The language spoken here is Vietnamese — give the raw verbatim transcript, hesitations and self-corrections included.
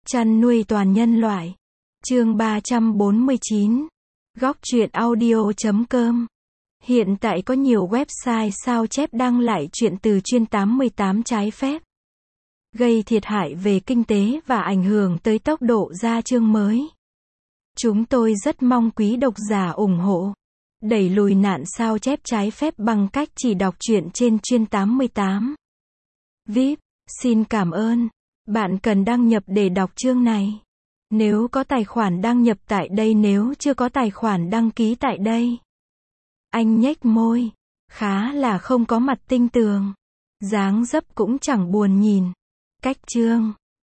Chăn nuôi toàn nhân loại. Chương ba trăm bốn mươi chín. Góc truyện audio chấm com. Hiện tại có nhiều website sao chép đăng lại truyện từ chuyên tám mươi tám trái phép, gây thiệt hại về kinh tế và ảnh hưởng tới tốc độ ra chương mới. Chúng tôi rất mong quý độc giả ủng hộ, đẩy lùi nạn sao chép trái phép bằng cách chỉ đọc truyện trên chuyên tám mươi tám. vê i pê, xin cảm ơn. Bạn cần đăng nhập để đọc chương này. Nếu có tài khoản đăng nhập tại đây, nếu chưa có tài khoản đăng ký tại đây. Anh nhếch môi, khá là không có mặt tinh tường. Dáng dấp cũng chẳng buồn nhìn. Cách chương.